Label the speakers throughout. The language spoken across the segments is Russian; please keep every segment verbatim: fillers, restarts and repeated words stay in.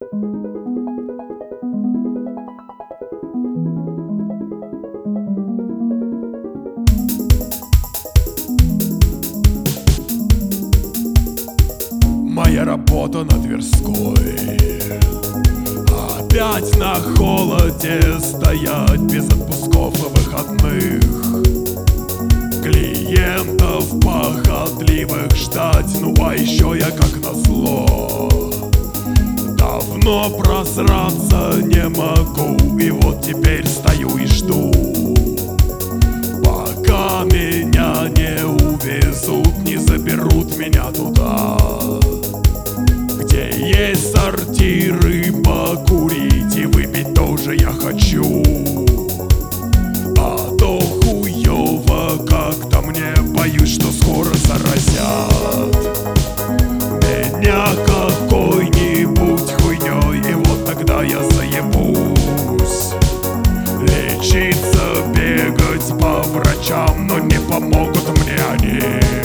Speaker 1: Моя работа на Тверской. Опять на холоде стоять без отпусков и выходных. Клиентов похотливых ждать. Ну а еще я как назло давно просраться не могу. И вот теперь стою и жду, пока меня не увезут, не заберут меня туда, где есть сортиры покурить и выпить тоже я хочу. А то хуёво как-то мне, боюсь, что скоро заразят меня какой-нибудь хуйней, и вот тогда я заебусь лечиться, бегать по врачам, но не помогут мне они.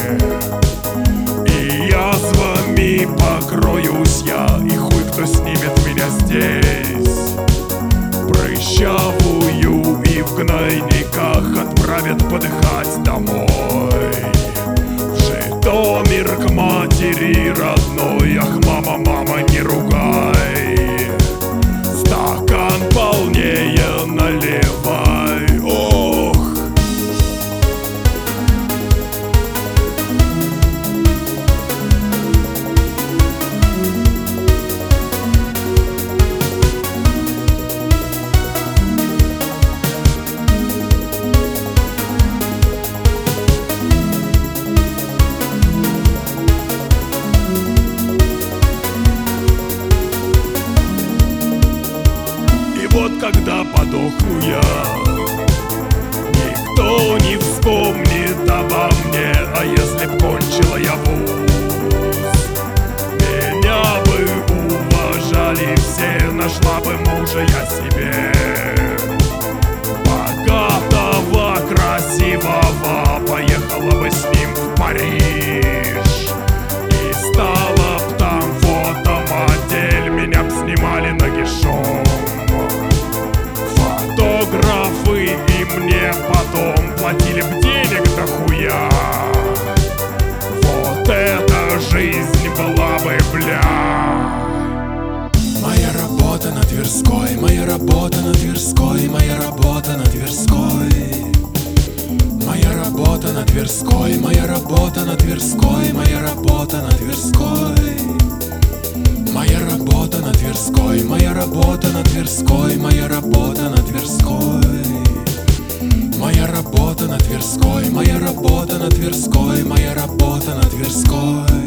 Speaker 1: И язвами покроюсь я, и хуй кто снимет меня здесь. Прыщавую и в гнойниках отправят подыхать домой, в Житомир к матери родной. Ах, мама, мама, не ругай, стакан полнее наливай. Ох! Вот когда подохну я, никто не вспомнит обо мне. А если б кончила я вуз, меня бы уважали все, нашла бы мужа я себе, богатого, красивого, поехала бы с ним в Париж и стала б там фотомодель, меня б снимали нагишом фотографы, и мне потом платили б денег дохуя. Вот эта жизнь была бы, бля. Моя работа на Тверской, моя работа на Тверской, моя работа на Тверской. Моя работа на Тверской, моя работа на Тверской, моя работа на Тверской. Моя работа на Тверской, моя работа на Тверской, моя работа на Тверской. Моя работа на Тверской, моя работа на Тверской, моя работа на Тверской.